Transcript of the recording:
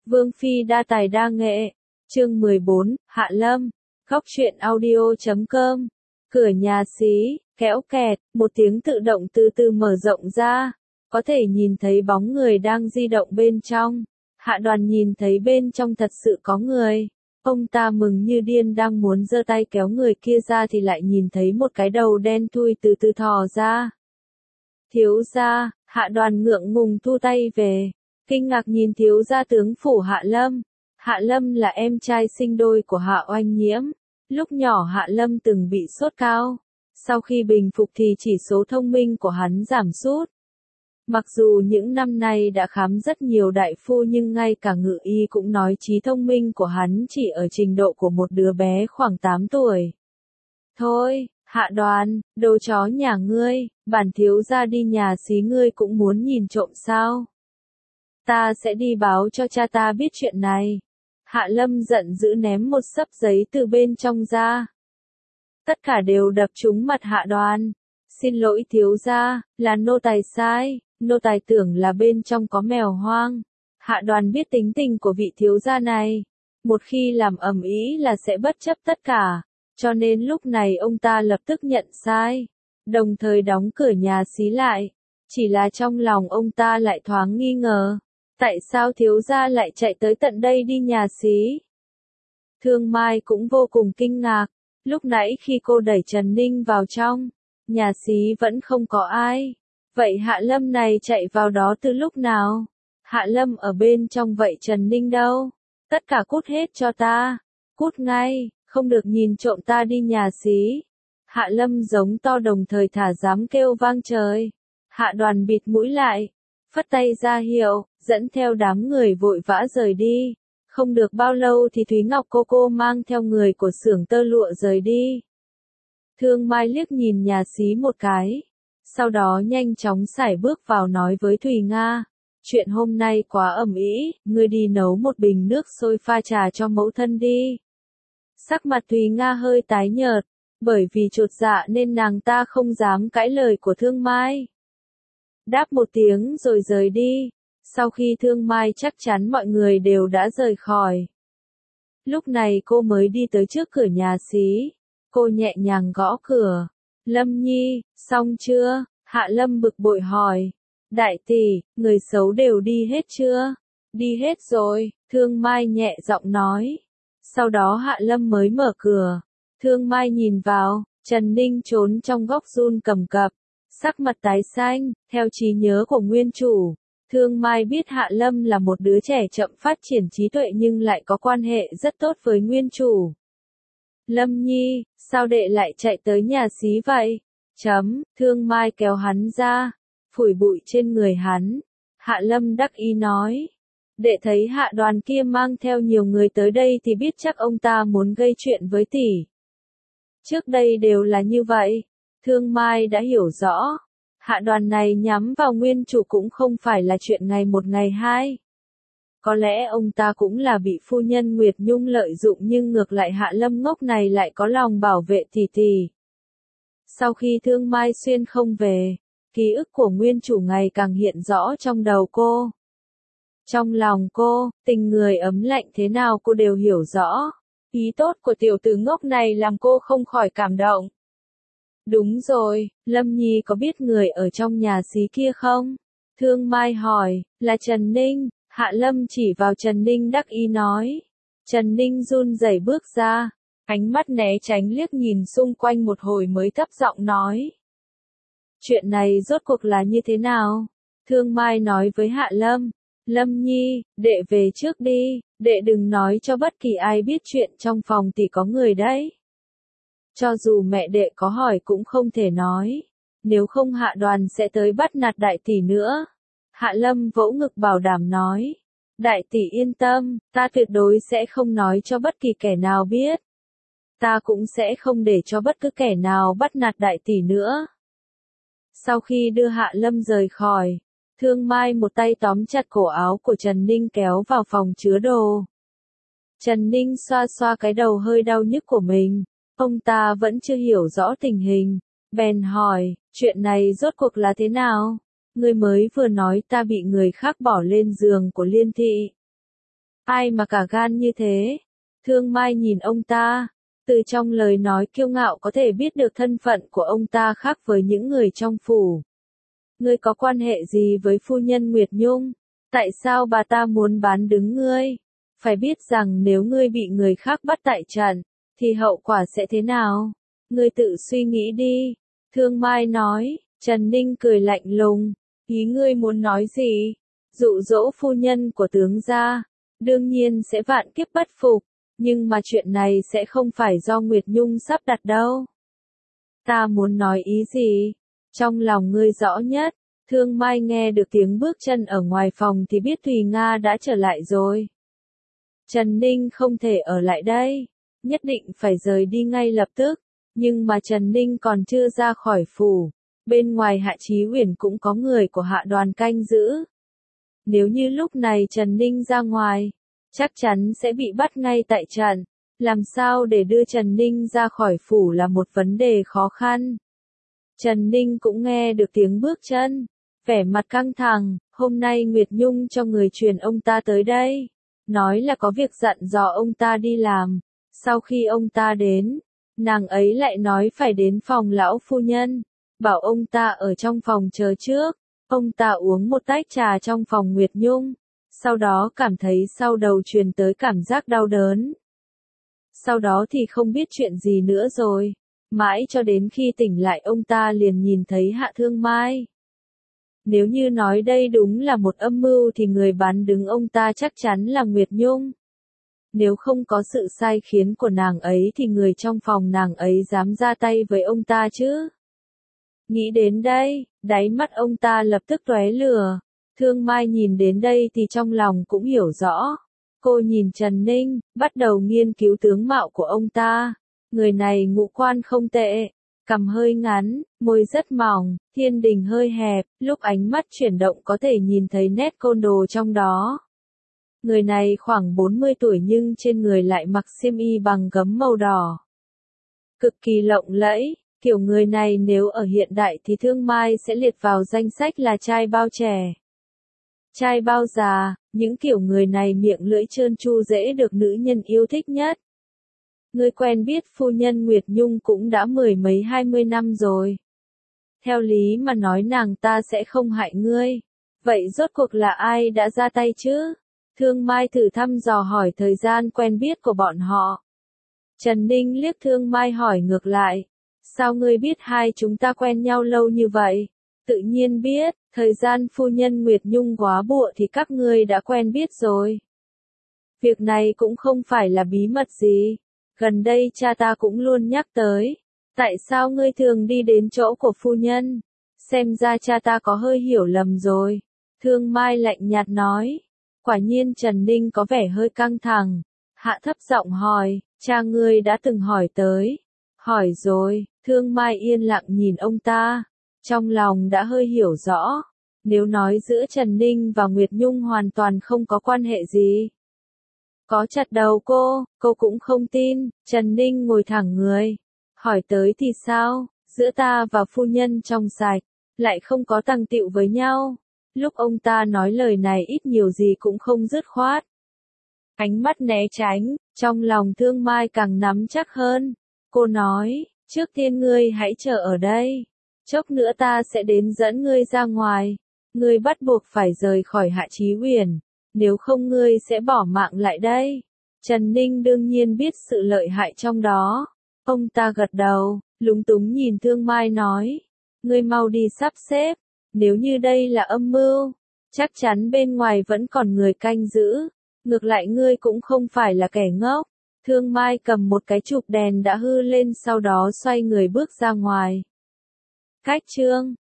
Vương Phi đa tài đa nghệ. Chương 14, Hạ Lâm. Góc truyện audio.com. Cửa nhà xí, kéo kẹt, một tiếng tự động từ từ mở rộng ra. Có thể nhìn thấy bóng người đang di động bên trong. Hạ Đoàn nhìn thấy bên trong thật sự có người. Ông ta mừng như điên đang muốn giơ tay kéo người kia ra thì lại nhìn thấy một cái đầu đen thui từ từ thò ra. Thiếu gia, Hạ Đoàn ngượng ngùng thu tay về. Kinh ngạc nhìn thiếu gia tướng phủ Hạ Lâm. Hạ Lâm là em trai sinh đôi của Hạ Oanh Nhiễm. Lúc nhỏ Hạ Lâm từng bị sốt cao. Sau khi bình phục thì chỉ số thông minh của hắn giảm sút. Mặc dù những năm nay đã khám rất nhiều đại phu nhưng ngay cả ngự y cũng nói trí thông minh của hắn chỉ ở trình độ của một đứa bé khoảng 8 tuổi. Thôi, Hạ Đoàn, đồ chó nhà ngươi, bản thiếu gia đi nhà xí ngươi cũng muốn nhìn trộm sao? Ta sẽ đi báo cho cha ta biết chuyện này. Hạ Lâm giận dữ ném một xấp giấy từ bên trong ra. Tất cả đều đập trúng mặt Hạ Đoàn. Xin lỗi thiếu gia, là nô tài sai, nô tài tưởng là bên trong có mèo hoang. Hạ Đoàn biết tính tình của vị thiếu gia này. Một khi làm ầm ĩ là sẽ bất chấp tất cả. Cho nên lúc này ông ta lập tức nhận sai. Đồng thời đóng cửa nhà xí lại. Chỉ là trong lòng ông ta lại thoáng nghi ngờ. Tại sao thiếu gia lại chạy tới tận đây đi nhà xí? Thương Mai cũng vô cùng kinh ngạc. Lúc nãy khi cô đẩy Trần Ninh vào trong, nhà xí vẫn không có ai. Vậy Hạ Lâm này chạy vào đó từ lúc nào? Hạ Lâm ở bên trong vậy Trần Ninh đâu? Tất cả cút hết cho ta. Cút ngay, không được nhìn trộm ta đi nhà xí. Hạ Lâm giống to đồng thời thả dám kêu vang trời. Hạ Đoàn bịt mũi lại, phất tay ra hiệu, dẫn theo đám người vội vã rời đi. Không được bao lâu thì Thúy Ngọc cô mang theo người của xưởng tơ lụa rời đi. Thương Mai liếc nhìn nhà xí một cái. Sau đó nhanh chóng sải bước vào nói với Thùy Nga. Chuyện hôm nay quá ầm ĩ, ngươi đi nấu một bình nước sôi pha trà cho mẫu thân đi. Sắc mặt Thùy Nga hơi tái nhợt. Bởi vì chột dạ nên nàng ta không dám cãi lời của Thương Mai. Đáp một tiếng rồi rời đi. Sau khi Thương Mai chắc chắn mọi người đều đã rời khỏi. Lúc này cô mới đi tới trước cửa nhà xí. Cô nhẹ nhàng gõ cửa. Lâm Nhi, xong chưa? Hạ Lâm bực bội hỏi. Đại tỷ, người xấu đều đi hết chưa? Đi hết rồi, Thương Mai nhẹ giọng nói. Sau đó Hạ Lâm mới mở cửa. Thương Mai nhìn vào, Trần Ninh trốn trong góc run cầm cập. Sắc mặt tái xanh, theo trí nhớ của nguyên chủ. Thương Mai biết Hạ Lâm là một đứa trẻ chậm phát triển trí tuệ nhưng lại có quan hệ rất tốt với nguyên chủ. Lâm Nhi, sao đệ lại chạy tới nhà xí vậy? Thương Mai kéo hắn ra, phủi bụi trên người hắn. Hạ Lâm đắc ý nói. Đệ thấy Hạ Đoàn kia mang theo nhiều người tới đây thì biết chắc ông ta muốn gây chuyện với tỷ. Trước đây đều là như vậy. Thương Mai đã hiểu rõ. Hạ Đoàn này nhắm vào nguyên chủ cũng không phải là chuyện ngày một ngày hai. Có lẽ ông ta cũng là bị phu nhân Nguyệt Nhung lợi dụng nhưng ngược lại Hạ Lâm ngốc này lại có lòng bảo vệ tỷ. Sau khi Thương Mai xuyên không về, ký ức của nguyên chủ ngày càng hiện rõ trong đầu cô. Trong lòng cô, tình người ấm lạnh thế nào cô đều hiểu rõ. Ý tốt của tiểu tử ngốc này làm cô không khỏi cảm động. Đúng rồi, Lâm Nhi có biết người ở trong nhà xí kia không? Thương Mai hỏi, là Trần Ninh. Hạ Lâm chỉ vào Trần Ninh đắc ý nói. Trần Ninh run rẩy bước ra, ánh mắt né tránh liếc nhìn xung quanh một hồi mới thấp giọng nói. Chuyện này rốt cuộc là như thế nào? Thương Mai nói với Hạ Lâm. Lâm Nhi, đệ về trước đi, đệ đừng nói cho bất kỳ ai biết chuyện trong phòng tỷ có người đấy. Cho dù mẹ đệ có hỏi cũng không thể nói, nếu không Hạ Đoàn sẽ tới bắt nạt đại tỷ nữa. Hạ Lâm vỗ ngực bảo đảm nói. Đại tỷ yên tâm, ta tuyệt đối sẽ không nói cho bất kỳ kẻ nào biết. Ta cũng sẽ không để cho bất cứ kẻ nào bắt nạt đại tỷ nữa. Sau khi đưa Hạ Lâm rời khỏi, Thương Mai một tay tóm chặt cổ áo của Trần Ninh kéo vào phòng chứa đồ. Trần Ninh xoa xoa cái đầu hơi đau nhức của mình. Ông ta vẫn chưa hiểu rõ tình hình. Bèn hỏi, chuyện này rốt cuộc là thế nào? Ngươi mới vừa nói ta bị người khác bỏ lên giường của Liên Thị. Ai mà cả gan như thế? Thương Mai nhìn ông ta, từ trong lời nói kiêu ngạo có thể biết được thân phận của ông ta khác với những người trong phủ. Ngươi có quan hệ gì với phu nhân Nguyệt Nhung? Tại sao bà ta muốn bán đứng ngươi? Phải biết rằng nếu ngươi bị người khác bắt tại trận, thì hậu quả sẽ thế nào? Ngươi tự suy nghĩ đi. Thương Mai nói. Trần Ninh cười lạnh lùng. Ý ngươi muốn nói gì? Dụ dỗ phu nhân của tướng gia, đương nhiên sẽ vạn kiếp bất phục, nhưng mà chuyện này sẽ không phải do Nguyệt Nhung sắp đặt đâu. Ta muốn nói ý gì? Trong lòng ngươi rõ nhất. Thương Mai nghe được tiếng bước chân ở ngoài phòng thì biết Thùy Nga đã trở lại rồi. Trần Ninh không thể ở lại đây, nhất định phải rời đi ngay lập tức, nhưng mà Trần Ninh còn chưa ra khỏi phủ, bên ngoài Hạ Chí Uyển cũng có người của Hạ Đoàn canh giữ. Nếu như lúc này Trần Ninh ra ngoài, chắc chắn sẽ bị bắt ngay tại trận, làm sao để đưa Trần Ninh ra khỏi phủ là một vấn đề khó khăn. Trần Ninh cũng nghe được tiếng bước chân, vẻ mặt căng thẳng, hôm nay Nguyệt Nhung cho người truyền ông ta tới đây, nói là có việc dặn dò ông ta đi làm. Sau khi ông ta đến, nàng ấy lại nói phải đến phòng lão phu nhân, bảo ông ta ở trong phòng chờ trước. Ông ta uống một tách trà trong phòng Nguyệt Nhung, sau đó cảm thấy sau đầu truyền tới cảm giác đau đớn. Sau đó thì không biết chuyện gì nữa rồi, mãi cho đến khi tỉnh lại ông ta liền nhìn thấy Hạ Thương Mai. Nếu như nói đây đúng là một âm mưu thì người bán đứng ông ta chắc chắn là Nguyệt Nhung. Nếu không có sự sai khiến của nàng ấy thì người trong phòng nàng ấy dám ra tay với ông ta chứ? Nghĩ đến đây, đáy mắt ông ta lập tức tóe lửa. Thương Mai nhìn đến đây thì trong lòng cũng hiểu rõ. Cô nhìn Trần Ninh, bắt đầu nghiên cứu tướng mạo của ông ta. Người này ngũ quan không tệ, cằm hơi ngắn, môi rất mỏng, thiên đình hơi hẹp, lúc ánh mắt chuyển động có thể nhìn thấy nét côn đồ trong đó. Người này khoảng 40 tuổi nhưng trên người lại mặc xiêm y bằng gấm màu đỏ. Cực kỳ lộng lẫy, kiểu người này nếu ở hiện đại thì Thương Mai sẽ liệt vào danh sách là trai bao trẻ. Trai bao già, những kiểu người này miệng lưỡi trơn tru dễ được nữ nhân yêu thích nhất. Ngươi quen biết phu nhân Nguyệt Nhung cũng đã mười mấy 20 năm rồi. Theo lý mà nói nàng ta sẽ không hại ngươi. Vậy rốt cuộc là ai đã ra tay chứ? Thương Mai thử thăm dò hỏi thời gian quen biết của bọn họ. Trần Ninh liếc Thương Mai hỏi ngược lại. Sao ngươi biết hai chúng ta quen nhau lâu như vậy? Tự nhiên biết, thời gian phu nhân Nguyệt Nhung góa bụa thì các ngươi đã quen biết rồi. Việc này cũng không phải là bí mật gì. Gần đây cha ta cũng luôn nhắc tới. Tại sao ngươi thường đi đến chỗ của phu nhân? Xem ra cha ta có hơi hiểu lầm rồi. Thương Mai lạnh nhạt nói. Quả nhiên Trần Ninh có vẻ hơi căng thẳng. Hạ thấp giọng hỏi, cha ngươi đã từng hỏi tới. Hỏi rồi, Thương Mai yên lặng nhìn ông ta. Trong lòng đã hơi hiểu rõ. Nếu nói giữa Trần Ninh và Nguyệt Nhung hoàn toàn không có quan hệ gì. Có chặt đầu cô cũng không tin. Trần Ninh ngồi thẳng người. Hỏi tới thì sao, giữa ta và phu nhân trong sạch, lại không có tằng tựu với nhau. Lúc ông ta nói lời này ít nhiều gì cũng không dứt khoát. Ánh mắt né tránh, trong lòng Thương Mai càng nắm chắc hơn. Cô nói, trước tiên ngươi hãy chờ ở đây. Chốc nữa ta sẽ đến dẫn ngươi ra ngoài. Ngươi bắt buộc phải rời khỏi Hạ Chí Uyển. Nếu không ngươi sẽ bỏ mạng lại đây. Trần Ninh đương nhiên biết sự lợi hại trong đó. Ông ta gật đầu, lúng túng nhìn Thương Mai nói. Ngươi mau đi sắp xếp. Nếu như đây là âm mưu, chắc chắn bên ngoài vẫn còn người canh giữ. Ngược lại ngươi cũng không phải là kẻ ngốc. Thương Mai cầm một cái chụp đèn đã hư lên sau đó xoay người bước ra ngoài. Cách chương